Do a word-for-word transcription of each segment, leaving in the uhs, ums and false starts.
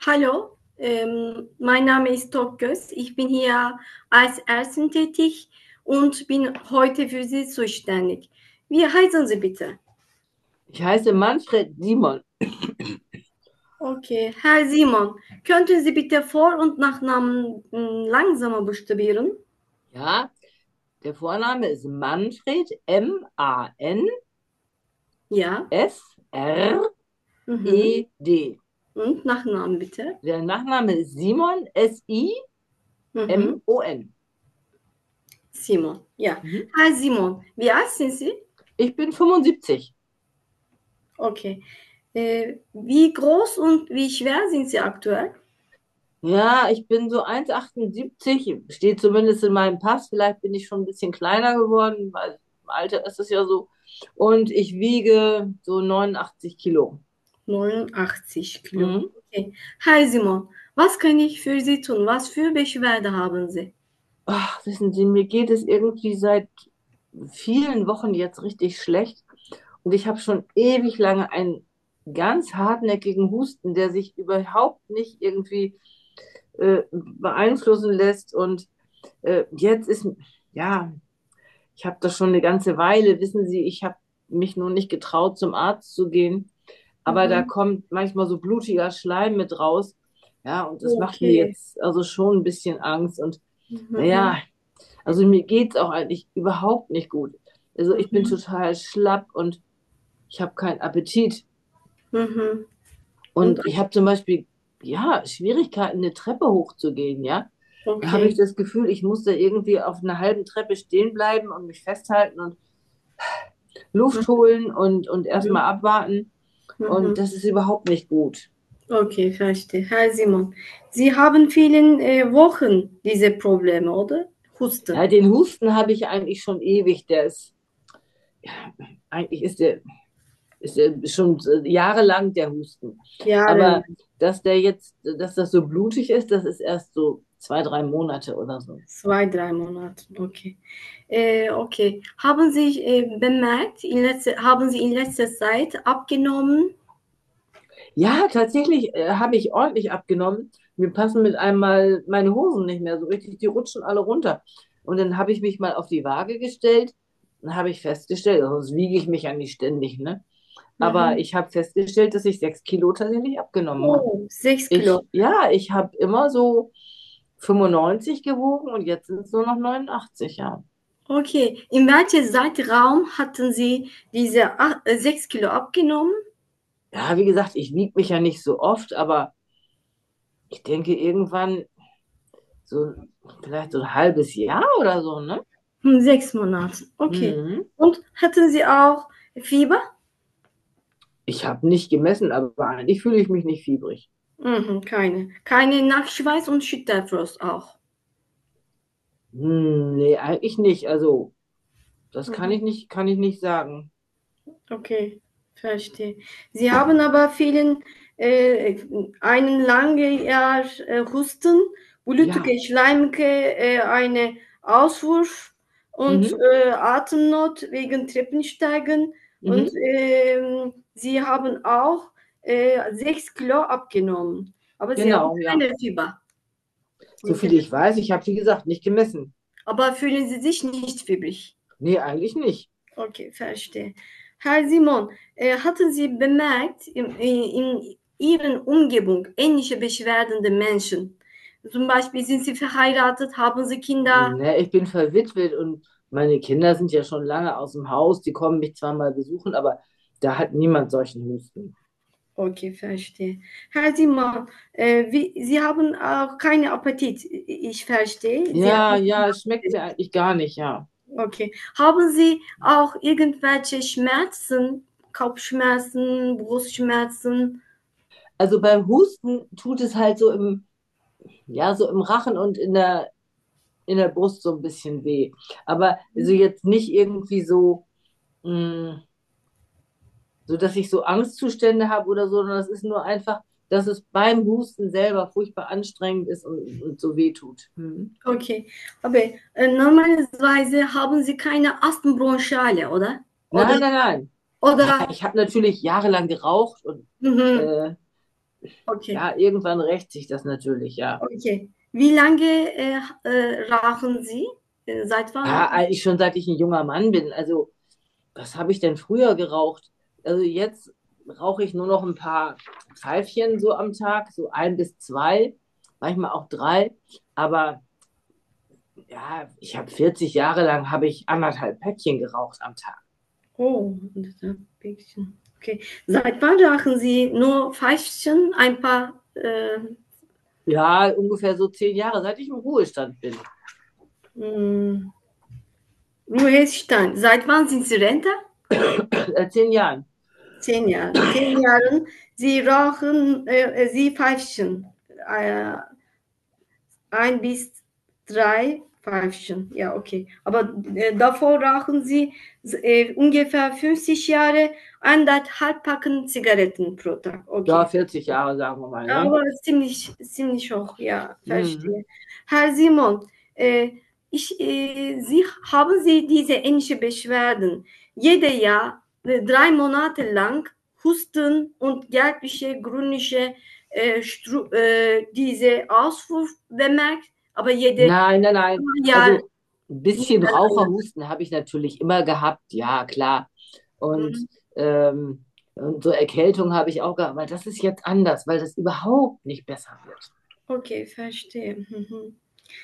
Hallo, ähm, mein Name ist Tokgöz. Ich bin hier als Ärztin tätig und bin heute für Sie zuständig. Wie heißen Sie bitte? Ich heiße Manfred Simon. Okay, Herr Simon, könnten Sie bitte Vor- und Nachnamen mm, langsamer buchstabieren? Ja, der Vorname ist Manfred, Ja. Mhm. M-A-N-F-R-E-D. Und Nachnamen bitte? Der Nachname ist Simon, Mhm. S-I-M-O-N. Simon, ja. Mhm. Herr Simon, wie alt sind Sie? Ich bin fünfundsiebzig. Okay. Äh, wie groß und wie schwer sind Sie aktuell? Ja, ich bin so eins Komma achtundsiebzig, steht zumindest in meinem Pass. Vielleicht bin ich schon ein bisschen kleiner geworden, weil im Alter ist es ja so. Und ich wiege so neunundachtzig Kilo. neunundachtzig Kilo. Mhm. Okay. Herr Simon, was kann ich für Sie tun? Was für Beschwerde haben Sie? Ach, wissen Sie, mir geht es irgendwie seit vielen Wochen jetzt richtig schlecht. Und ich habe schon ewig lange einen ganz hartnäckigen Husten, der sich überhaupt nicht irgendwie äh, beeinflussen lässt. Und äh, jetzt ist, ja, ich habe das schon eine ganze Weile, wissen Sie, ich habe mich nur nicht getraut, zum Arzt zu gehen. Aber da Mhm. kommt manchmal so blutiger Schleim mit raus. Ja, und das macht mir Okay. jetzt also schon ein bisschen Angst. Und naja, Mhm. also mir geht es auch eigentlich überhaupt nicht gut. Also ich bin Mhm. total schlapp und ich habe keinen Appetit. Mhm. Und Und ich habe zum Beispiel, ja, Schwierigkeiten, eine Treppe hochzugehen, ja. Da habe ich okay. das Gefühl, ich muss da irgendwie auf einer halben Treppe stehen bleiben und mich festhalten und Luft holen und, und erstmal Mhm. abwarten. Und Mhm. das ist überhaupt nicht gut. Okay, verstehe. Herr Simon, Sie haben vielen äh, Wochen diese Probleme, oder? Ja, Husten. den Husten habe ich eigentlich schon ewig. Der ist, eigentlich ist der, ist der schon jahrelang der Husten. Jahrelang. Aber dass der jetzt, dass das so blutig ist, das ist erst so zwei, drei Monate oder so. Zwei, drei Monate. Okay. Äh, okay. Haben Sie äh, bemerkt, in letzter, haben Sie in letzter Zeit abgenommen? Ja, tatsächlich äh, habe ich ordentlich abgenommen. Mir passen mit einmal meine Hosen nicht mehr so richtig, die rutschen alle runter. Und dann habe ich mich mal auf die Waage gestellt und habe ich festgestellt, also sonst wiege ich mich ja nicht ständig, ne? Aber Mhm. ich habe festgestellt, dass ich sechs Kilo tatsächlich abgenommen habe. Oh, sechs Kilo. Ich, ja, ich habe immer so fünfundneunzig gewogen und jetzt sind es nur noch neunundachtzig, ja. Okay. In welchem Zeitraum hatten Sie diese ach- äh, sechs Kilo abgenommen? Ja, wie gesagt, ich wiege mich ja nicht so oft, aber ich denke irgendwann so vielleicht so ein halbes Jahr oder so, ne? Hm, sechs Monate. Okay. Mhm. Und hatten Sie auch Fieber? Ich habe nicht gemessen, aber eigentlich fühle ich mich nicht fiebrig. Mhm, keine. Keine Nachtschweiß und Schüttelfrost auch. Hm, nee, eigentlich nicht. Also, das kann Mhm. ich nicht, kann ich nicht sagen. Okay, verstehe. Sie haben aber vielen äh, einen langen Jahr äh, Husten, Ja. blutige Schleimke, äh, eine Auswurf und Mhm. äh, Atemnot wegen Treppensteigen und Mhm. ähm, Sie haben auch äh, sechs Kilo abgenommen, aber Sie haben Genau, ja. keine Fieber. So Okay. viel ich weiß, ich habe, wie gesagt, nicht gemessen. Aber fühlen Sie sich nicht fiebrig? Nee, eigentlich nicht. Okay, verstehe. Herr Simon, äh, hatten Sie bemerkt, in, in Ihren Umgebung ähnliche Beschwerden der Menschen? Zum Beispiel sind Sie verheiratet, haben Sie Kinder? Nee, ich bin verwitwet und meine Kinder sind ja schon lange aus dem Haus. Die kommen mich zwar mal besuchen, aber da hat niemand solchen Husten. Okay, verstehe. Herr Simon, äh, wie, Sie haben auch keinen Appetit. Ich verstehe. Sie Ja, haben, ja, es schmeckt mir eigentlich gar nicht, ja. okay. Haben Sie auch irgendwelche Schmerzen, Kopfschmerzen, Brustschmerzen? Also beim Husten tut es halt so im, ja, so im Rachen und in der, in der Brust so ein bisschen weh. Aber also jetzt nicht irgendwie so, mh, so dass ich so Angstzustände habe oder so, sondern es ist nur einfach, dass es beim Husten selber furchtbar anstrengend ist und, und so weh tut. Hm. Okay, aber äh, normalerweise haben Sie keine Asthma-Bronchiale, oder? Oder, Nein, nein, nein. Ja, oder, ich habe natürlich jahrelang geraucht und mhm, äh, Okay, Ja, irgendwann rächt sich das natürlich, ja. okay. Wie lange äh, äh, rauchen Sie? Äh, seit Ja, wann? eigentlich schon seit ich ein junger Mann bin. Also, was habe ich denn früher geraucht? Also jetzt rauche ich nur noch ein paar Pfeifchen so am Tag, so ein bis zwei, manchmal auch drei. Aber ja, ich habe vierzig Jahre lang habe ich anderthalb Päckchen geraucht am Tag. Oh, das ist ein bisschen. Okay. Seit wann rauchen Sie nur Pfeifchen, ein paar? Äh, Ja, ungefähr so zehn Jahre, seit ich im Ruhestand bin. mh, Ruhestand. Seit wann sind Sie Rentner? Äh, zehn Jahren. Zehn Jahre. Zehn Jahren. Sie rauchen, äh, Sie Pfeifchen. Äh, ein bis drei Pfeifchen. Ja, okay. Aber äh, davor rauchen Sie äh, ungefähr fünfzig Jahre, anderthalb Packen Zigaretten pro Tag. Ja, Okay. vierzig Jahre, sagen wir mal, ne? Aber ziemlich, ziemlich hoch, ja, Mhm. verstehe. Herr Simon, äh, ich, äh, Sie, haben Sie diese ähnlichen Beschwerden jedes Jahr äh, drei Monate lang Husten und gelbliche, grünische äh, Stru äh, diese Auswurf bemerkt, aber jede Nein, nein, nein. Jahr Also ein bisschen hintereinander. Raucherhusten habe ich natürlich immer gehabt, ja, klar. Und, Mhm. ähm, und so Erkältung habe ich auch gehabt, aber das ist jetzt anders, weil das überhaupt nicht besser wird. Okay, verstehe. Mhm.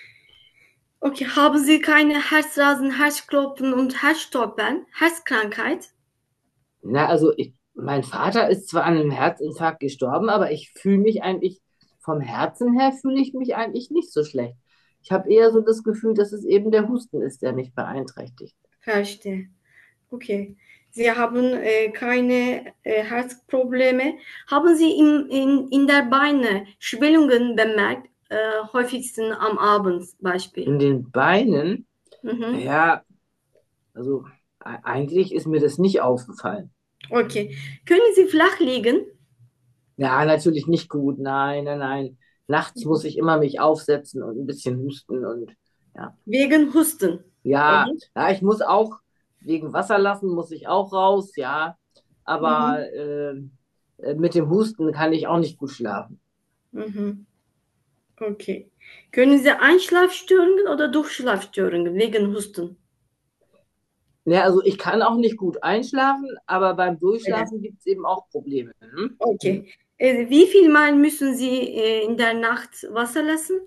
Okay, haben Sie keine Herzrasen, Herzklopfen und Herzstolpern, Herzkrankheit? Na, also ich, mein Vater ist zwar an einem Herzinfarkt gestorben, aber ich fühle mich eigentlich, vom Herzen her fühle ich mich eigentlich nicht so schlecht. Ich habe eher so das Gefühl, dass es eben der Husten ist, der mich beeinträchtigt. Verstehe. Okay. Sie haben äh, keine äh, Herzprobleme. Haben Sie in, in, in der Beine Schwellungen bemerkt? Äh, häufigsten am Abend Beispiel. In den Beinen, Mhm. ja, also e- eigentlich ist mir das nicht aufgefallen. Okay. Können Sie flach liegen? Ja, natürlich nicht gut. Nein, nein, nein. Nachts muss ich immer mich aufsetzen und ein bisschen husten und ja. Wegen Husten. Ja, Oder? ja, ich muss auch wegen Wasser lassen, muss ich auch raus, ja. Mhm. Aber äh, äh, mit dem Husten kann ich auch nicht gut schlafen. Mhm. Okay. Können Sie Einschlafstörungen oder Durchschlafstörungen wegen Husten? Ja, also ich kann auch nicht gut einschlafen, aber beim Ja. Durchschlafen gibt es eben auch Probleme. Ne? Okay. Äh, wie viel Mal müssen Sie äh, in der Nacht Wasser lassen?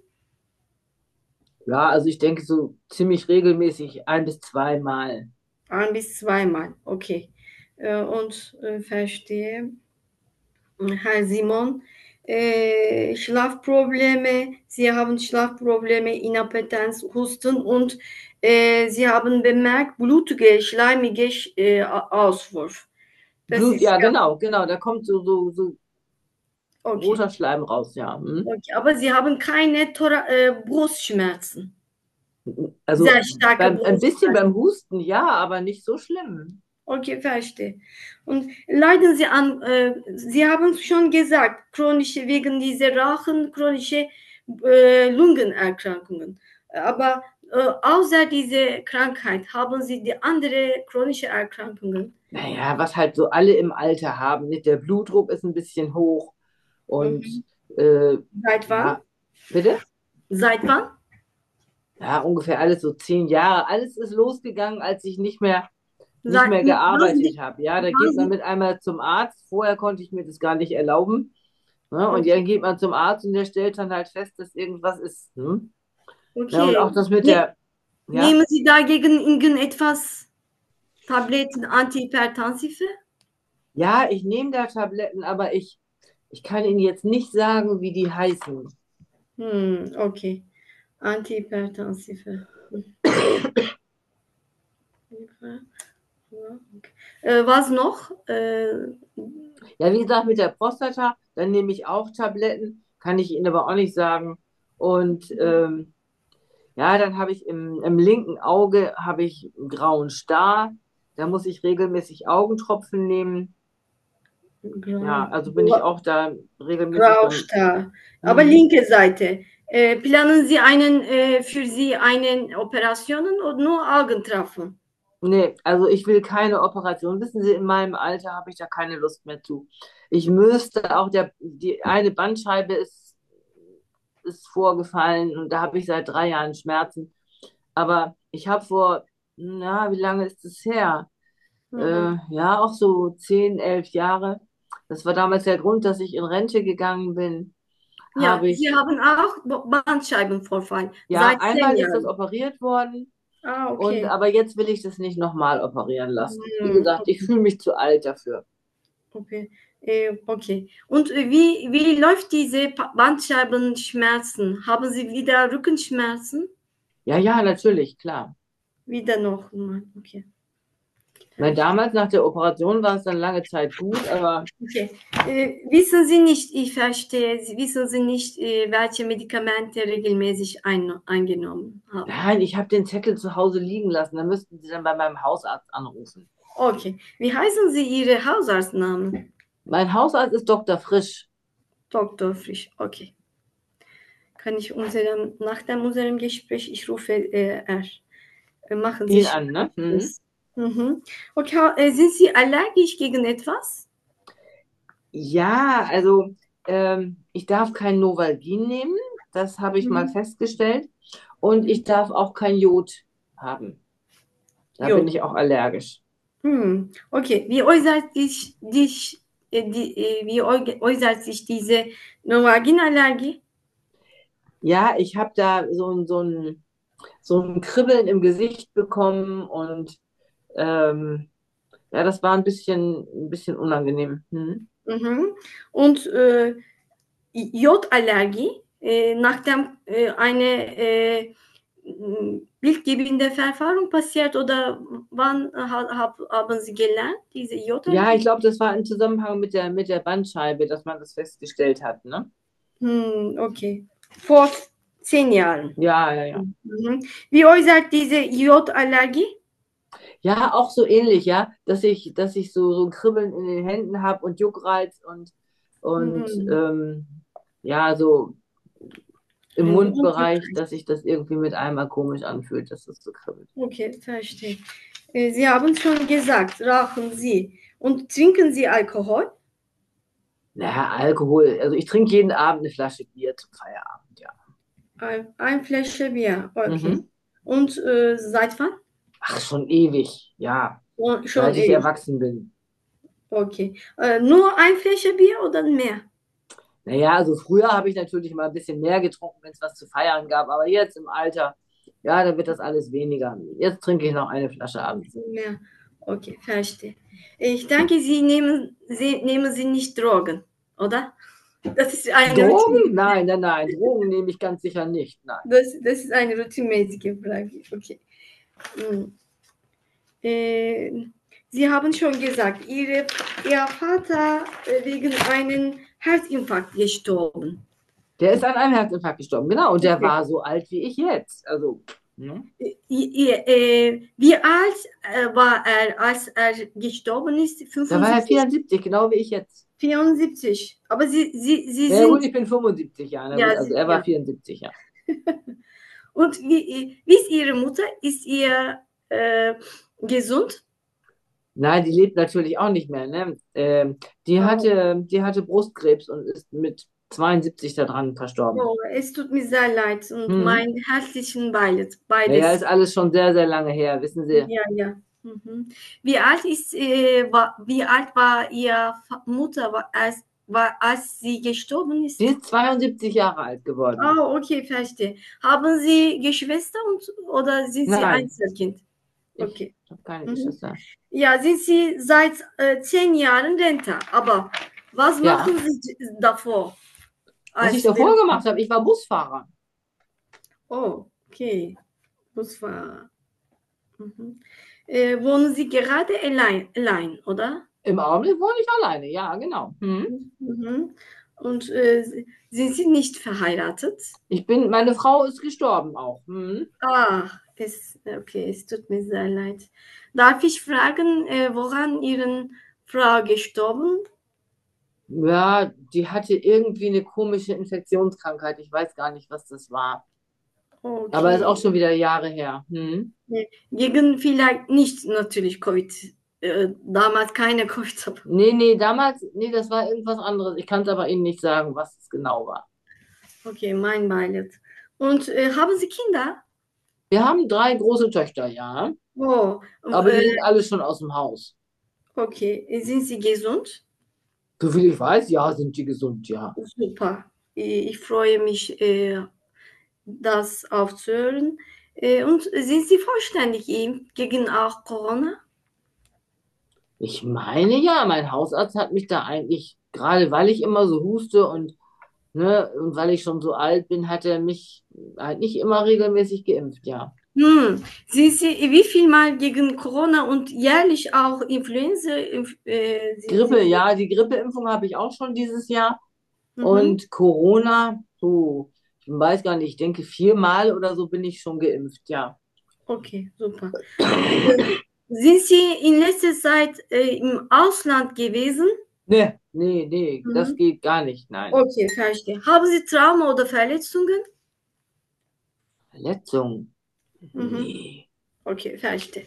Ja, also ich denke so ziemlich regelmäßig ein bis zweimal. Ein bis zweimal, okay. Äh, und äh, verstehe, Herr Simon, äh, Schlafprobleme, Sie haben Schlafprobleme, Inappetenz, Husten und äh, Sie haben bemerkt, blutige, schleimige äh, Auswurf. Das Blut, ist ja, ja genau, genau. Da kommt so, so, so okay. roter Schleim raus, ja. Hm. Okay, aber Sie haben keine Thora äh, Brustschmerzen, Also sehr starke beim, ein bisschen Brustschmerzen. beim Husten, ja, aber nicht so schlimm. Okay, verstehe. Und leiden Sie an, äh, Sie haben schon gesagt, chronische, wegen dieser Rauchen, chronische äh, Lungenerkrankungen. Aber äh, außer dieser Krankheit haben Sie die andere chronische Erkrankungen. Naja, was halt so alle im Alter haben. Nicht? Der Blutdruck ist ein bisschen hoch und Mhm. äh, Seit wann? ja, bitte? Seit wann? Ja, ungefähr alles so zehn Jahre. Alles ist losgegangen, als ich nicht mehr, nicht Seit, mehr waren gearbeitet Sie, habe. Ja, da geht waren man Sie, mit einmal zum Arzt. Vorher konnte ich mir das gar nicht erlauben. Ne? Und okay, dann geht man zum Arzt und der stellt dann halt fest, dass irgendwas ist. Hm? Ja, und okay. auch das mit Ne, der, ja, nehmen Sie dagegen irgendetwas, Tabletten, Antihypertensive? ja, ich nehme da Tabletten, aber ich, ich kann Ihnen jetzt nicht sagen, wie die heißen. Hm, okay. Antihypertensive. Ja, okay. Äh, was noch? Äh, Ja, wie gesagt, mit der Prostata, dann nehme ich auch Tabletten, kann ich Ihnen aber auch nicht sagen. Und ähm, ja, dann habe ich im, im linken Auge habe ich einen grauen Star. Da muss ich regelmäßig Augentropfen nehmen. Ja, Grau, also bin ich auch da regelmäßig beim. Graustar. Aber Mhm. linke Seite. Äh, planen Sie einen äh, für Sie einen Operationen oder nur Augentropfen? Nee, also ich will keine Operation. Wissen Sie, in meinem Alter habe ich da keine Lust mehr zu. Ich müsste auch, der, die eine Bandscheibe ist, ist vorgefallen und da habe ich seit drei Jahren Schmerzen. Aber ich habe vor, na, wie lange ist es her? Mhm. Äh, ja, auch so zehn, elf Jahre. Das war damals der Grund, dass ich in Rente gegangen bin. Ja, Habe Sie ich, haben auch Bo- Bandscheibenvorfall ja, seit zehn einmal ist das Jahren. operiert worden Ah, und okay. aber jetzt will ich das nicht nochmal operieren lassen. Wie Mhm. gesagt, ich fühle mich zu alt dafür. Okay. Äh, okay. Und äh, wie, wie läuft diese Pa- Bandscheibenschmerzen? Haben Sie wieder Rückenschmerzen? Ja, ja, natürlich, klar. Wieder noch mal. Okay. Weil Verstehe. damals nach der Operation war es dann lange Zeit gut, aber Okay. Äh, wissen Sie nicht, ich verstehe, Sie wissen Sie nicht, äh, welche Medikamente regelmäßig ein, eingenommen haben. nein, ich habe den Zettel zu Hause liegen lassen. Da müssten Sie dann bei meinem Hausarzt anrufen. Okay. Wie heißen Sie Ihre Hausarztnamen? Mein Hausarzt ist Doktor Frisch. Doktor Frisch. Okay. Kann ich unserem, nach dem unserem Gespräch, ich rufe äh, er. Äh, machen Sie Ihn an, ne? Mhm. Schmerztest. Mhm. Okay, äh, sind Sie allergisch gegen etwas? Ja, also ähm, ich darf kein Novalgin nehmen, das habe ich mal Mhm. festgestellt. Und ich darf auch kein Jod haben. Da bin Jod. ich auch allergisch. Hm. Okay, wie äußert sich, dich, äh, die, äh, wie äu- äußert sich diese Novalginallergie? Ja, ich habe da so, ein- so ein, so ein Kribbeln im Gesicht bekommen und ähm, ja, das war ein bisschen, ein bisschen unangenehm. Mhm. Mhm. Und äh, Jodallergie, äh, nachdem äh, eine äh, bildgebende Verfahren passiert oder wann ha, hab, haben Sie gelernt, diese Ja, ich Jodallergie? glaube, das war im Zusammenhang mit der, mit der Bandscheibe, dass man das festgestellt hat, ne? Hm, okay. Vor zehn Jahren. Ja, ja, ja. Mhm. Wie äußert diese Jodallergie? Ja, auch so ähnlich, ja, dass ich, dass ich so, so ein Kribbeln in den Händen habe und Juckreiz und, und Mhm. ähm, ja, so im Ein Mundbereich, Mundjuckreiz. dass sich das irgendwie mit einmal komisch anfühlt, dass das so kribbelt. Okay, verstehe. Äh, Sie haben schon gesagt, rauchen Sie und trinken Sie Alkohol? Naja, Alkohol, also ich trinke jeden Abend eine Flasche Bier zum Feierabend, ja. Ein, ein Flasche Bier, okay. Mhm. Und äh, seit wann? Ach, schon ewig, ja, Schon, schon seit ich ewig. erwachsen bin. Okay. Äh, nur ein Flasche Bier oder mehr? Naja, also früher habe ich natürlich mal ein bisschen mehr getrunken, wenn es was zu feiern gab, aber jetzt im Alter, ja, da wird das alles weniger. Jetzt trinke ich noch eine Flasche abends. Mehr. Okay, verstehe. Ich denke, Sie nehmen, Sie nehmen Sie nicht Drogen, oder? Das ist eine Routine. Drogen? Nein, nein, nein, Drogen nehme ich ganz sicher nicht. Nein. Das, das ist eine routinemäßige Frage. Okay. Hm. Äh, Sie haben schon gesagt, Ihre, Ihr Vater äh, wegen einem Herzinfarkt gestorben. Der ist an einem Herzinfarkt gestorben, genau, und der Okay. war so alt wie ich jetzt. Also, ne? I- i- äh, wie alt äh, war er, als er gestorben ist? Da war er fünfundsiebzig, vierundsiebzig, genau wie ich jetzt. vierundsiebzig. Aber Sie, Sie, Sie Ja gut, sind, ich bin fünfundsiebzig Jahre, na gut, ja, also Sie, er war ja. vierundsiebzig, ja. Und wie, wie ist Ihre Mutter? Ist ihr äh, gesund? Nein, die lebt natürlich auch nicht mehr, ne? Ähm, die Oh, hatte, die hatte Brustkrebs und ist mit zweiundsiebzig daran verstorben. oh, es tut mir sehr leid und Mhm. mein herzlichen Beileid, Ja, ja, beides. ist alles schon sehr, sehr lange her, wissen Sie. Ja, ja. Mhm. Wie alt ist, äh, war, wie alt war Ihre Fa- Mutter, war, als, war, als sie gestorben Die ist? ist zweiundsiebzig Jahre alt geworden. Ah, okay, verstehe. Haben Sie Geschwister und, oder sind Sie Nein, Einzelkind? ich Okay. habe keine Mhm. Geschwister. Ja, sind Sie seit äh, zehn Jahren Rentner. Aber was machen Ja, Sie davor was ich als davor Beruf? gemacht habe, ich war Busfahrer. Oh, okay. Busfahrer. Mhm. Äh, wohnen Sie gerade allein, allein, oder? Im Augenblick wohne ich alleine, ja, genau. Mhm. Mhm. Und äh, sind Sie nicht verheiratet? Ich bin, meine Frau ist gestorben auch. Mhm. Ah, es, okay, es tut mir sehr leid. Darf ich fragen, äh, woran Ihre Frau gestorben? Ja, die hatte irgendwie eine komische Infektionskrankheit. Ich weiß gar nicht, was das war. Aber ist auch Okay. schon wieder Jahre her. Hm? Ne, gegen vielleicht nicht natürlich Covid. Äh, damals keine Covid, aber Nee, nee, damals, nee, das war irgendwas anderes. Ich kann es aber Ihnen nicht sagen, was es genau war. okay, mein Beileid. Und äh, haben Sie Kinder? Wir haben drei große Töchter, ja, Oh, aber äh, die sind alle schon aus dem Haus. okay. Sind Sie gesund? Soviel ich weiß, ja, sind die gesund, ja. Super. Äh, Ich freue mich, äh, das aufzuhören. Äh, und sind Sie vollständig impft gegen auch Corona? Ich meine ja, mein Hausarzt hat mich da eigentlich, gerade weil ich immer so huste und, ne, und weil ich schon so alt bin, hat er mich halt nicht immer regelmäßig geimpft, ja. Hm. Sind Sie wie viel Mal gegen Corona und jährlich auch Influenza impf äh, sind Sie Grippe, geimpft? ja, die Grippeimpfung habe ich auch schon dieses Jahr. Mhm. Und Corona, so, ich weiß gar nicht, ich denke viermal oder so bin ich schon geimpft, ja. Okay, super. Äh, sind Sie in letzter Zeit äh, im Ausland gewesen? Nee, nee, nee, das Mhm. geht gar nicht, nein. Okay, verstehe. Haben Sie Trauma oder Verletzungen? Verletzung? Mhm. Nee. Okay, verstehe.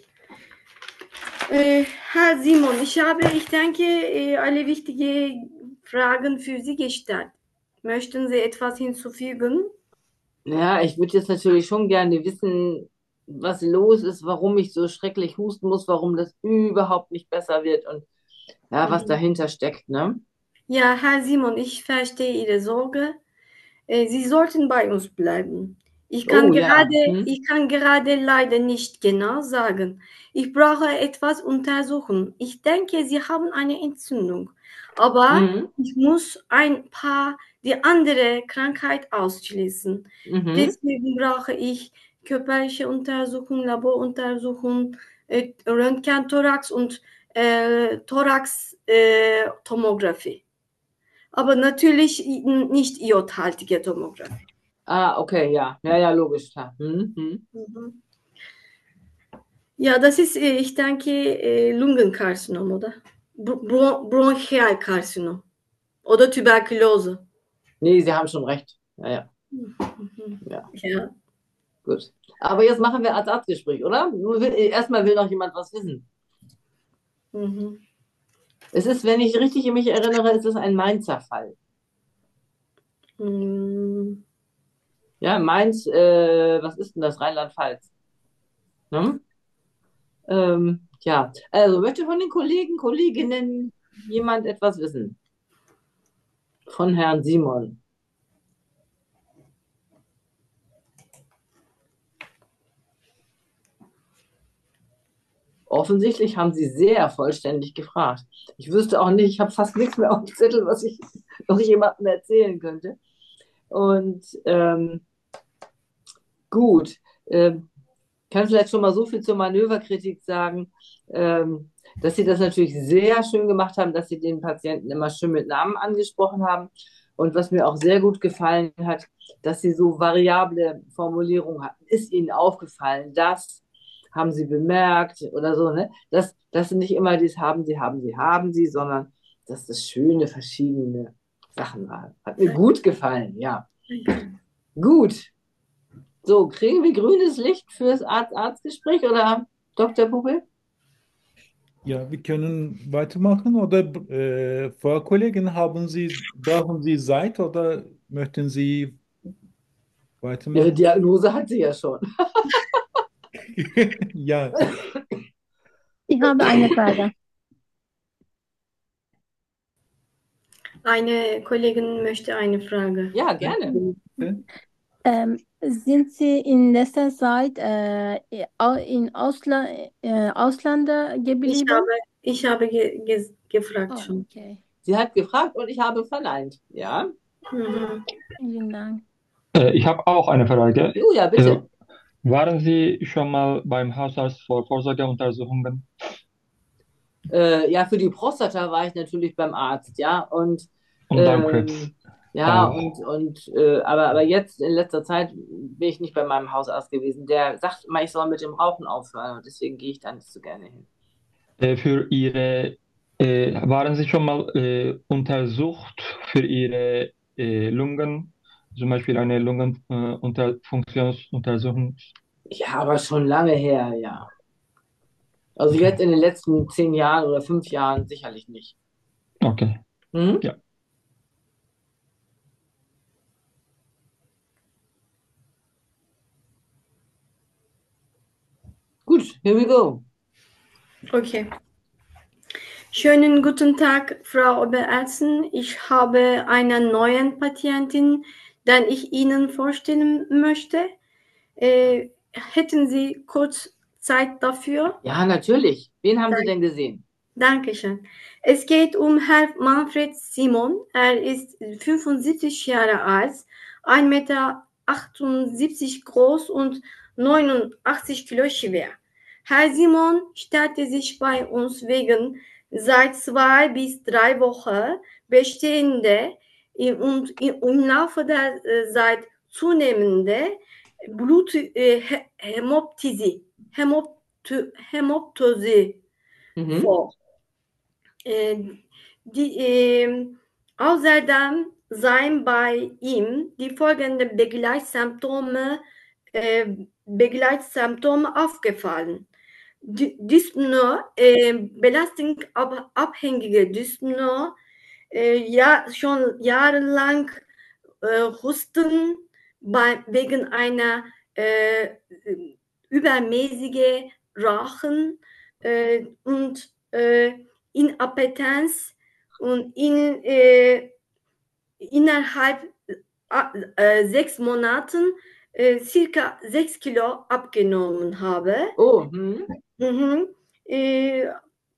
Äh, Herr Simon, ich habe, ich denke, äh, alle wichtigen Fragen für Sie gestellt. Möchten Sie etwas hinzufügen? Ja, ich würde jetzt natürlich schon gerne wissen, was los ist, warum ich so schrecklich husten muss, warum das überhaupt nicht besser wird und ja, was Mhm. dahinter steckt, ne? Ja, Herr Simon, ich verstehe Ihre Sorge. Äh, Sie sollten bei uns bleiben. Ich kann Oh ja, gerade, hm? ich kann gerade leider nicht genau sagen. Ich brauche etwas untersuchen. Ich denke, Sie haben eine Entzündung. Aber Mhm. ich muss ein paar die andere Krankheit ausschließen. Mhm. Deswegen brauche ich körperliche Untersuchung, Laboruntersuchung, äh, Röntgen, Thorax und äh, Thorax äh, Tomographie. Aber natürlich nicht iodhaltige Tomographie. Ah, okay, ja. Ja, ja, logisch, klar. Mhm. Mhm. Mhm. Ja, das ist, äh, ich denke, äh, Lungenkarzinom, oder? Bron Bronchialkarzinom oder Tuberkulose. Nee, Sie haben schon recht. Ja, ja, Mhm. ja, Ja. gut. Aber jetzt machen wir Arzt-Arzt-Gespräch, oder? Nur will, erstmal will noch jemand was wissen. Mhm. Es ist, wenn ich richtig mich erinnere, ist es ein Mainzer Fall. Mhm. Ja, Mainz, äh, was ist denn das? Rheinland-Pfalz. Ne? Ähm, ja, also möchte von den Kollegen, Kolleginnen jemand etwas wissen? Von Herrn Simon. Offensichtlich haben Sie sehr vollständig gefragt. Ich wüsste auch nicht, ich habe fast nichts mehr auf dem Zettel, was ich noch jemandem erzählen könnte. Und ähm, gut, ähm, kann vielleicht schon mal so viel zur Manöverkritik sagen, ähm, dass Sie das natürlich sehr schön gemacht haben, dass Sie den Patienten immer schön mit Namen angesprochen haben. Und was mir auch sehr gut gefallen hat, dass Sie so variable Formulierungen hatten. Ist Ihnen aufgefallen, das haben Sie bemerkt oder so, ne? Dass das nicht immer dies haben Sie, haben Sie, haben Sie, sondern dass das schöne verschiedene Sachen waren. Hat mir gut gefallen, ja. Danke. Gut. So, kriegen wir grünes Licht fürs Arzt-Arzt-Gespräch oder Doktor Bubel? Ja, wir können weitermachen oder äh, Frau Kollegin, haben Sie, brauchen Sie Zeit oder möchten Sie Ihre weitermachen? Diagnose hat sie ja schon. Ja, Ich habe eine Frage. Eine Kollegin möchte eine Frage. Ja, gerne. Ähm, sind Sie in letzter Zeit äh, au- in Ausla äh, Ausländer Ich geblieben? habe, ich habe ge ge gefragt Oh, schon. okay. Sie hat gefragt und ich habe verneint. Ja. Mhm. Vielen Dank. Äh, ich habe auch eine Frage. Julia, Äh, bitte. waren Sie schon mal beim Hausarzt für Vorsorgeuntersuchungen Äh, ja, für die Prostata war ich natürlich beim Arzt, ja. Und und Darmkrebs ähm, ja, und, auch? und äh, aber, aber jetzt in letzter Zeit bin ich nicht bei meinem Hausarzt gewesen. Der sagt immer, ich soll mit dem Rauchen aufhören und deswegen gehe ich da nicht so gerne hin. Äh, für Ihre, äh, waren Sie schon mal äh, untersucht für Ihre äh, Lungen zum Beispiel eine Lungenfunktionsuntersuchung? Ja, aber schon lange her, ja. Also jetzt in den letzten zehn Jahren oder fünf Jahren sicherlich nicht. Okay, Mhm. ja. Gut, here we go. Okay. Schönen guten Tag, Frau Oberärztin. Ich habe einen neuen Patientin, den ich Ihnen vorstellen möchte. Äh, hätten Sie kurz Zeit dafür? Ja, natürlich. Wen haben Sie denn gesehen? Dankeschön. Es geht um Herrn Manfred Simon. Er ist fünfundsiebzig Jahre alt, ein Meter achtundsiebzig groß und neunundachtzig Kilo schwer. Herr Simon stellte sich bei uns wegen seit zwei bis drei Wochen bestehende und im Laufe der Zeit zunehmende Bluthämoptyse Hämoptyse Mhm. vor. Äh, die, äh, außerdem seien bei ihm die folgenden Begleitsymptome, äh, Begleitsymptome aufgefallen. Dy- Dyspnoe, äh, belastungsabhängige Dyspnoe, äh, ja, schon jahrelang äh, Husten bei, wegen einer äh, übermäßige Rauchen äh, und äh, Inappetenz und in, äh, innerhalb äh, sechs Monaten äh, circa sechs Kilo abgenommen habe. Oh, mhm. Mhm. Äh,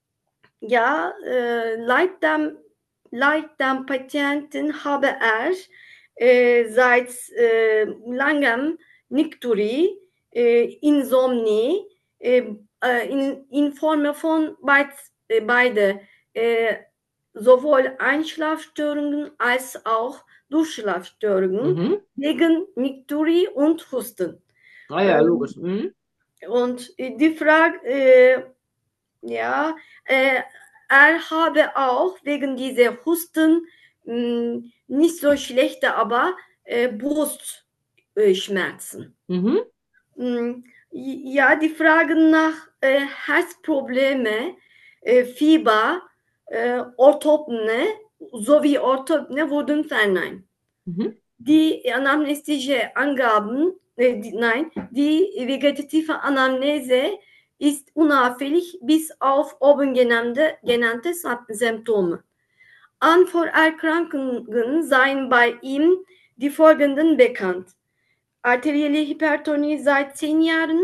ja, äh, laut dem, laut dem Patienten habe er äh, seit äh, langem Nicturie, äh, Insomnie, äh, äh, in, in Form von beid, äh, beide, äh, sowohl Einschlafstörungen als auch Durchschlafstörungen Mhm. wegen Nicturie und Husten. Ah ja, Ähm, logisch. Mhm. und die Frage, äh, ja, äh, er habe auch wegen dieser Husten mh, nicht so schlechte, aber äh, Brustschmerzen. Mhm. Mh, ja, die Frage nach äh, Herzprobleme, äh, Fieber, äh, Orthopne sowie Orthopne wurden verneint. Mhm. Die anamnestische Angaben, äh, die, nein, die vegetative Anamnese ist unauffällig bis auf oben genannte, genannte Symptome. An Vorerkrankungen seien bei ihm die folgenden bekannt. Arterielle Hypertonie seit zehn Jahren,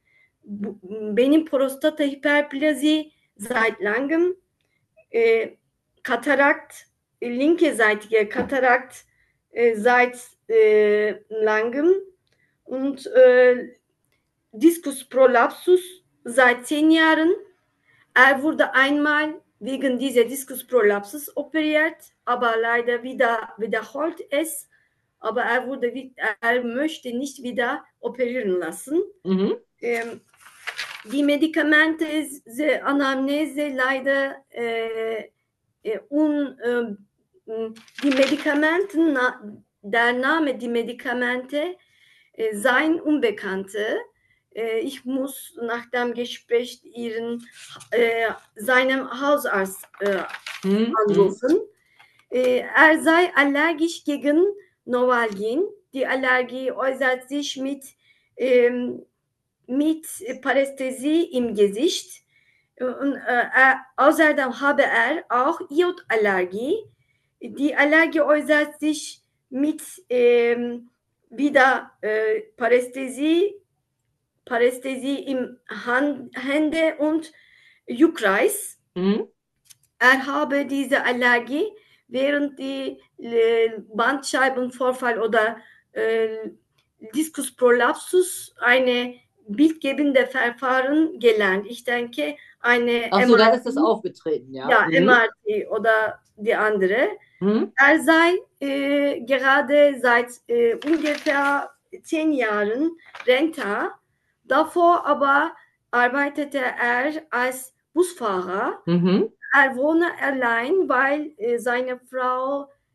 benim Prostata Hyperplasie seit langem, äh, Katarakt, linke seitige Katarakt äh, seit äh, langem und äh, Diskus prolapsus seit zehn Jahren. Er wurde einmal wegen dieser Diskus prolapsus operiert, aber leider wieder wiederholt es. Aber er, wurde, er möchte nicht wieder operieren lassen. Mhm. Ähm, die Medikamente, die Anamnese leider äh, äh, un, äh, die Medikamente, der Name die Medikamente äh, seien Unbekannte. Äh, ich muss nach dem Gespräch ihren, äh, seinem Hausarzt äh, Mhm. anrufen. Äh, er sei allergisch gegen Novalgin. Die Allergie äußert sich mit ähm, mit Parästhesie im Gesicht. Und, äh, außerdem habe er auch Iodallergie. Die Allergie äußert sich mit ähm, wieder äh, Parästhesie, Parästhesie im Hand, Hände und Juckreis. Mhm. Er habe diese Allergie während die äh, Bandscheibenvorfall oder äh, Diskus prolapsus eine bildgebende Verfahren gelernt. Ich denke, eine Ach so, da ist das aufgetreten, ja. ja, Mhm. M R T oder die andere. Mhm. Er sei äh, gerade seit äh, ungefähr zehn Jahren Rentner. Davor aber arbeitete er als Busfahrer. Mhm. Er wohne allein, weil äh, seine Frau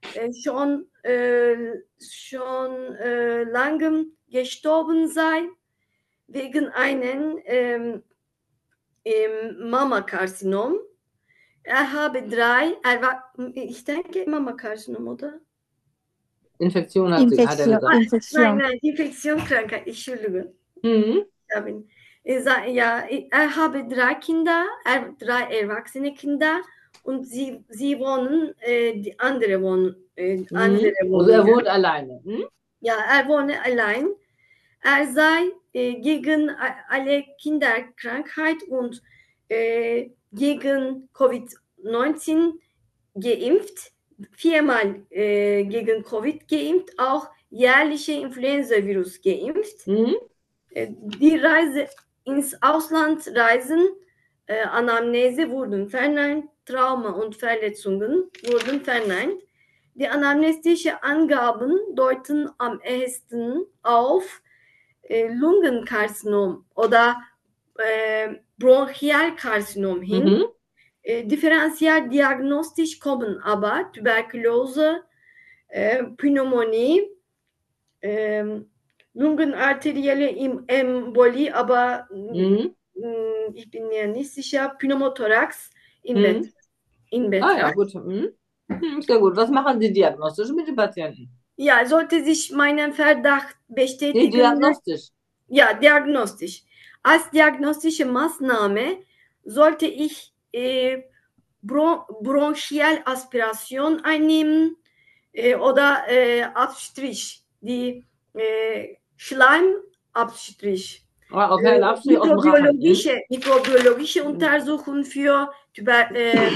äh, schon, äh, schon äh, langem gestorben sei, wegen einem ähm, ähm, Mammakarzinom. Er habe drei, er war, ich denke Mammakarzinom, oder? Infektion hat, sie, hat er Infektion, gesagt. Nein, Infektion. nein, Infektionskrankheit, Entschuldigung. Mhm. Ich habe ihn- Er sa- Ja, er habe drei Kinder, er, drei erwachsene Kinder und sie, sie wohnen, äh, die andere wohnen, äh, andere Mhm. Also wohnen. er ja. wohnt alleine. Mhm. Ja, er wohne allein. Er sei äh, gegen a- alle Kinderkrankheit und äh, gegen Covid neunzehn geimpft, viermal äh, gegen Covid geimpft, auch jährliche Influenza-Virus geimpft. Mhm. Äh, Die Reise ins Ausland reisen, äh, Anamnese wurden verneint, Trauma und Verletzungen wurden verneint. Die anamnestische Angaben deuten am ehesten auf äh, Lungenkarzinom oder äh, Bronchialkarzinom hin. Mhm. Äh, differenziell diagnostisch kommen aber Tuberkulose, äh, Pneumonie, ähm, Lungenarterielle Em- Embolie, aber Mhm. mh, ich bin mir nicht sicher, Pneumothorax in, Mhm. Bet in Ah ja, Betracht. gut. Mhm. Mhm. Sehr gut. Was machen Sie diagnostisch mit den Patienten? Ja, sollte sich meinen Verdacht Nee, bestätigen, diagnostisch. ja, diagnostisch. Als diagnostische Maßnahme sollte ich äh, Bron Bronchialaspiration einnehmen äh, oder äh, Abstrich, die äh, Schleimabstrich. Ah, okay, Äh, ein Abstrich aus dem Rachen. Mhm. mikrobiologische, mikrobiologische Mhm. Untersuchung für Tuber äh,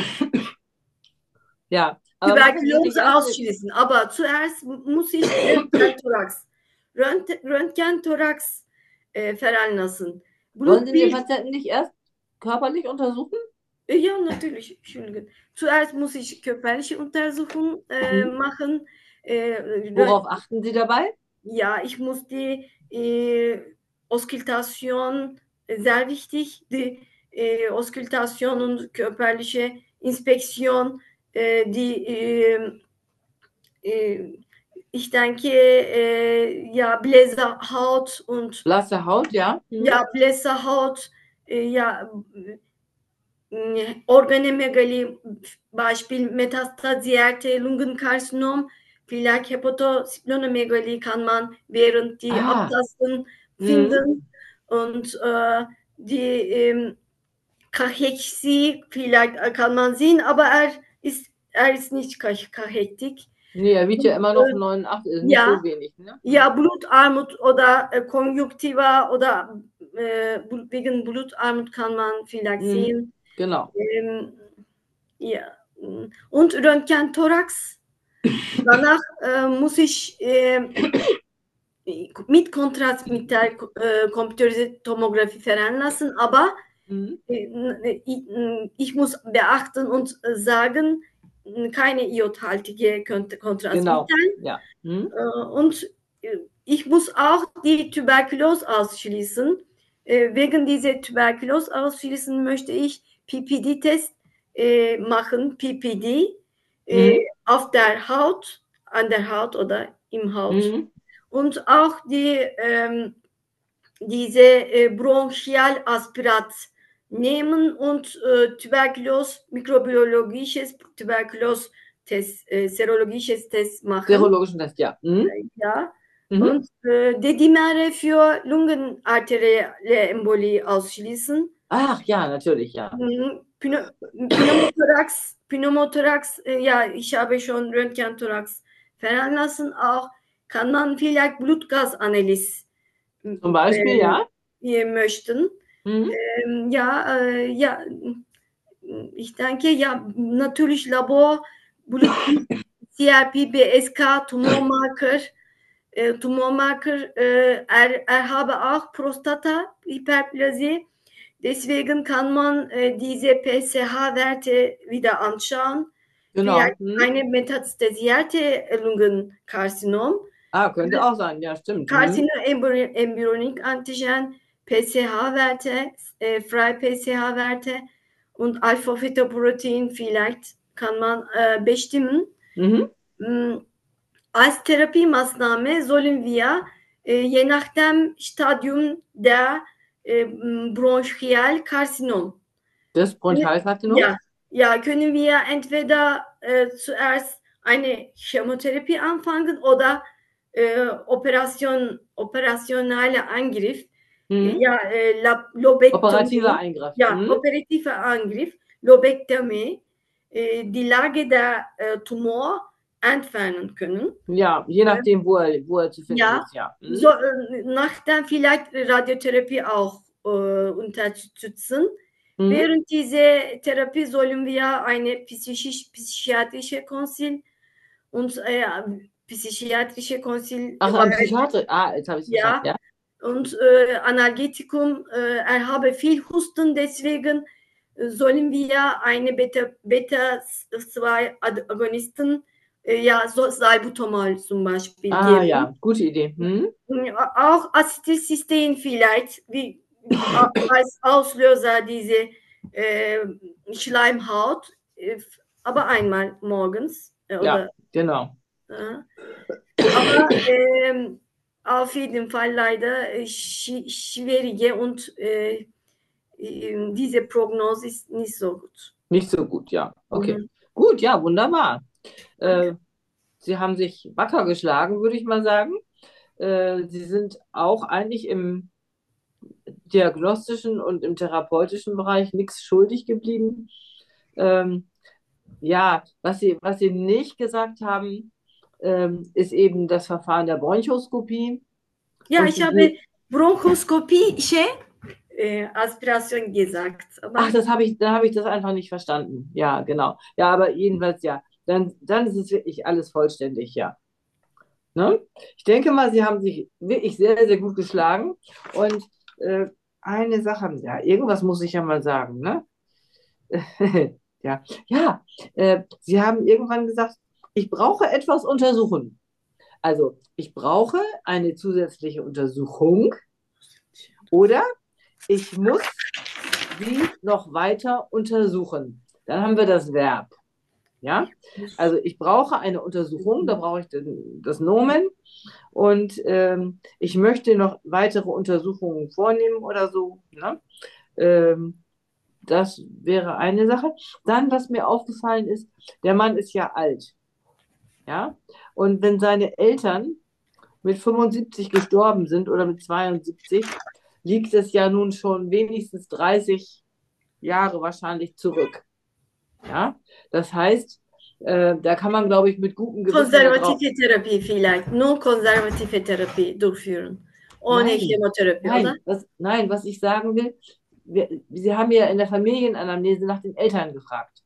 Ja, aber machen Sie nicht Tuberkulose erst mit, ausschließen. Aber zuerst muss ich Röntgenthorax, Rönt- Röntgenthorax äh, veranlassen. wollen Sie den Blutbild, Patienten nicht erst körperlich untersuchen? äh, ja, natürlich, Entschuldigung. Zuerst muss ich körperliche Untersuchung äh, Mhm. machen. Äh, Rö- Worauf achten Sie dabei? ja, ich muss die äh, Auskultation, äh, sehr wichtig, die äh, Auskultation und körperliche Inspektion, äh, die äh, äh, ich denke, äh, ja, Bläserhaut und Blasse Haut, ja? Mhm. ja, Bläserhaut, äh, ja, äh, Organomegalie, Beispiel metastasierte Lungenkarzinom, vielleicht Hepatosplenomegalie kann man während die Ah. Abtasten Mhm. finden und äh, die ähm, Kachexie vielleicht kann man sehen, aber er ist, er ist nicht kach- kachektik. Nee, er wiegt ja immer noch Äh, neunundachtzig, ist nicht Ja, so wenig, ne? ja, Blutarmut oder äh, Konjunktiva oder äh, Bl- wegen Blutarmut kann man vielleicht Mhm. sehen. Genau. Ähm, ja. Und Röntgenthorax. Danach äh, muss ich äh, mit Kontrast mit der äh, computerisierte Tomographie veranlassen, aber Mhm. äh, ich, ich muss beachten und sagen, keine iodhaltige Kontrast Genau. mitteilen. Ja. Mhm. Äh, Und äh, ich muss auch die Tuberkulose ausschließen. Äh, Wegen dieser Tuberkulose ausschließen möchte ich P P D-Test äh, machen, P P D, äh, Mhm. auf der Haut, an der Haut oder im Haut. Mhm. Und auch die, ähm, diese äh, Bronchialaspirat nehmen und äh, Tuberkulose, mikrobiologisches Tuberkulose-Test, äh, serologisches Test machen. Serologischen Test, ja. Mhm. Ja. Mhm. Und äh, Dedimere für Lungenarterielle Embolie ausschließen. Ach ja, natürlich, ja. Mhm. Pneu- Pneumothorax, Pneumothorax, äh, ja, ich habe schon Röntgenthorax veranlassen. Auch kann man vielleicht Blutgasanalyse Zum Beispiel, äh, ja. äh, möchten. Mhm. Ähm, ja, äh, ja, ich denke, ja, natürlich Labor, Blut, C R P, B S K, Tumormarker, äh, Tumormarker, äh, er, er habe auch Prostata-Hyperplasie. Deswegen kann man äh, diese P S H-Werte wieder anschauen. Genau. Vielleicht Mhm. eine metastasierte Lungenkarzinom. Ah, könnte auch sein, ja, stimmt. Mhm. Karsinoembryonic Antigen, P S H-Werte, äh, freie P S H-Werte und Alpha-Fetoprotein vielleicht kann man äh, bestimmen. Mhm. mh, als Therapiemaßnahme sollen wir äh, je nach dem Stadium der äh, Bronchialkarzinom, Das Bronchialkarzinom? ja, ja, können wir entweder äh, zuerst eine Chemotherapie anfangen oder äh, Operation, operationaler Angriff, Mhm. ja, äh, Operativer Lobektomie, Eingriff. ja, Mhm. operativer Angriff, Lobektomie, äh, die Lage der äh, Tumor entfernen können. Ja, je nachdem, wo er, wo er zu finden Ja, ist, ja. Mhm. so, äh, nachdem vielleicht Radiotherapie auch äh, unterstützen. Mhm. Während dieser Therapie sollen wir eine psychisch, psychiatrische Konsil und äh, psychiatrische Konsil, Ach, ein weil, Psychiater. Ah, jetzt habe ich es verstanden, ja, ja. und äh, Analgetikum, äh, er habe viel Husten, deswegen äh, sollen wir eine Beta, Beta zwei Agonisten, äh, ja, so Salbutamol zum Beispiel Ah, geben. ja, gute Idee. Mhm. Auch Acetylcystein vielleicht, wie, als Auslöser diese äh, Schleimhaut, äh, aber einmal morgens äh, Ja, oder genau. äh, aber ähm, auf jeden Fall leider äh, schwi- schwierige und äh, äh, diese Prognose ist nicht so gut. Nicht so gut, ja. Okay. Mhm. Gut, ja, wunderbar. Äh, Sie haben sich wacker geschlagen, würde ich mal sagen. Äh, Sie sind auch eigentlich im diagnostischen und im therapeutischen Bereich nichts schuldig geblieben. Ähm, ja, was Sie, was Sie nicht gesagt haben, ähm, ist eben das Verfahren der Bronchoskopie. Ja, Und ich Sie habe sind, Bronchoskopie, şey, äh, Aspiration gesagt, ach, aber das habe ich, da habe ich das einfach nicht verstanden. Ja, genau. Ja, aber jedenfalls ja. Dann, dann ist es wirklich alles vollständig, ja. Ne? Ich denke mal, Sie haben sich wirklich sehr, sehr gut geschlagen. Und äh, eine Sache, ja, irgendwas muss ich ja mal sagen, ne? Ja, ja, äh, Sie haben irgendwann gesagt, ich brauche etwas untersuchen. Also, ich brauche eine zusätzliche Untersuchung oder ich muss sie noch weiter untersuchen. Dann haben wir das Verb. Ja, also ich brauche eine Untersuchung, da brauche ich den, das Nomen und ähm, ich möchte noch weitere Untersuchungen vornehmen oder so. Ne? Ähm, das wäre eine Sache. Dann, was mir aufgefallen ist, der Mann ist ja alt. Ja, und wenn seine Eltern mit fünfundsiebzig gestorben sind oder mit zweiundsiebzig, liegt es ja nun schon wenigstens dreißig Jahre wahrscheinlich zurück. Ja, das heißt, äh, da kann man, glaube ich, mit gutem Gewissen darauf. konservative Therapie vielleicht, nur konservative Therapie durchführen, ohne Nein, Chemotherapie, oder? nein, was, nein, was ich sagen will, wir, Sie haben ja in der Familienanamnese nach den Eltern gefragt.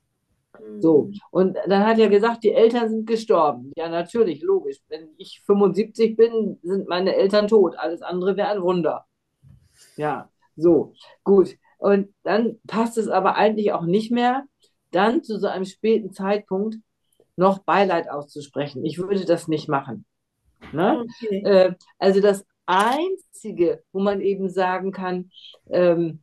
So, und dann hat er gesagt, die Eltern sind gestorben. Ja, natürlich, logisch. Wenn ich fünfundsiebzig bin, sind meine Eltern tot. Alles andere wäre ein Wunder. Ja, so, gut. Und dann passt es aber eigentlich auch nicht mehr, dann zu so einem späten Zeitpunkt noch Beileid auszusprechen. Ich würde das nicht machen. Ne? Okay. Äh, also das Einzige, wo man eben sagen kann, ähm,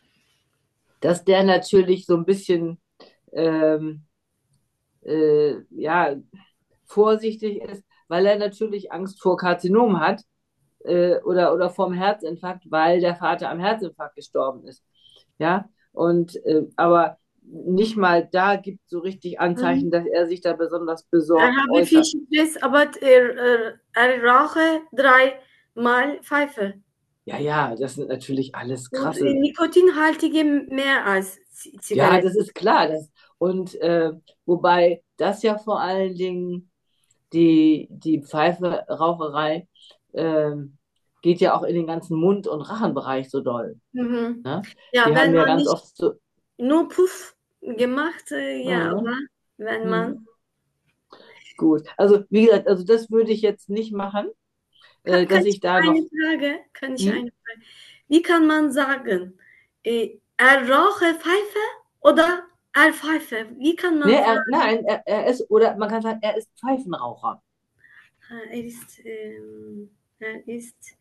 dass der natürlich so ein bisschen ähm, äh, ja, vorsichtig ist, weil er natürlich Angst vor Karzinom hat äh, oder, oder vom Herzinfarkt, weil der Vater am Herzinfarkt gestorben ist. Ja, und äh, aber nicht mal da gibt es so richtig Anzeichen, Mhm. dass er sich da besonders Er besorgt habe viel äußert. Stress, aber er, er, er rauche dreimal Pfeife. Ja, ja, das sind natürlich alles Und krasse. nikotinhaltige mehr als Ja, Zigaretten. das ist klar. Das, und äh, wobei das ja vor allen Dingen die, die Pfeife-Raucherei ähm, geht ja auch in den ganzen Mund- und Rachenbereich so doll. Mhm. Ne? Ja, Die haben wenn ja man ganz nicht oft so. nur Puff gemacht, äh, ja, Mhm. aber wenn man Mhm. Gut. Also, wie gesagt, also das würde ich jetzt nicht machen, Kann, äh, kann dass ich ich da eine noch. Frage? Kann ich Hm? eine Frage? Wie kann man sagen, äh, er rauche Pfeife oder er pfeife? Wie kann Nee, man er, sagen, nein, er, er ist, oder man kann sagen, er ist Pfeifenraucher. äh, er ist, ähm, er ist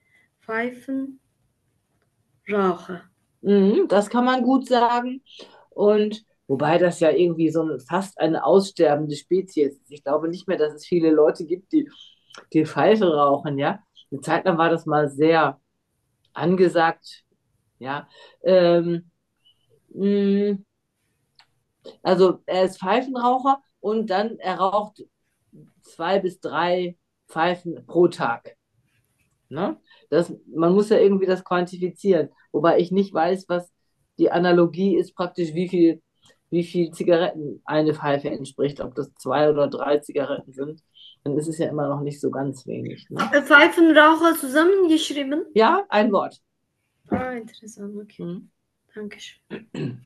Pfeifenraucher? Mhm, das kann man gut sagen. Und Wobei das ja irgendwie so ein, fast eine aussterbende Spezies ist. Ich glaube nicht mehr, dass es viele Leute gibt, die, die Pfeife rauchen, ja. Eine Zeit lang war das mal sehr angesagt, ja. Ähm, mh, also er ist Pfeifenraucher und dann er raucht zwei bis drei Pfeifen pro Tag. Ne? Das, man muss ja irgendwie das quantifizieren, wobei ich nicht weiß, was die Analogie ist, praktisch wie viel, wie viel Zigaretten eine Pfeife entspricht, ob das zwei oder drei Zigaretten sind, dann ist es ja immer noch nicht so ganz wenig. Ne? Äh, Pfeifenraucher zusammengeschrieben? Ja, ein Wort. Ah, interessant, okay. Mhm. Dankeschön.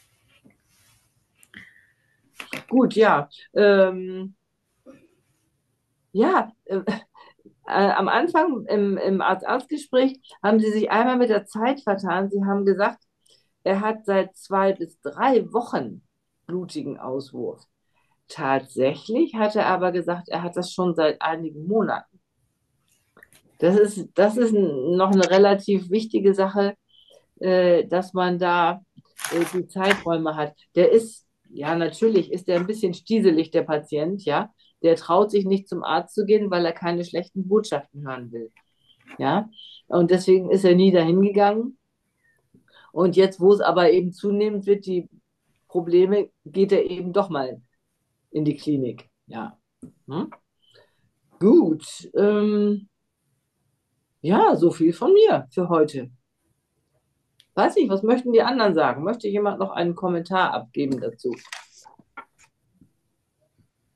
Gut, ja. Ähm, ja, äh, äh, am Anfang im, im Arzt-Arzt-Gespräch haben Sie sich einmal mit der Zeit vertan. Sie haben gesagt, er hat seit zwei bis drei Wochen blutigen Auswurf. Tatsächlich hat er aber gesagt, er hat das schon seit einigen Monaten. Das ist, das ist noch eine relativ wichtige Sache, äh, dass man da äh, die Zeiträume hat. Der ist, ja, natürlich ist der ein bisschen stieselig, der Patient, ja. Der traut sich nicht zum Arzt zu gehen, weil er keine schlechten Botschaften hören will. Ja, und deswegen ist er nie dahin gegangen. Und jetzt, wo es aber eben zunehmend wird, die Probleme, geht er eben doch mal in die Klinik. Ja. Hm? Gut. Ähm, ja, so viel von mir für heute. Weiß nicht, was möchten die anderen sagen? Möchte jemand noch einen Kommentar abgeben dazu?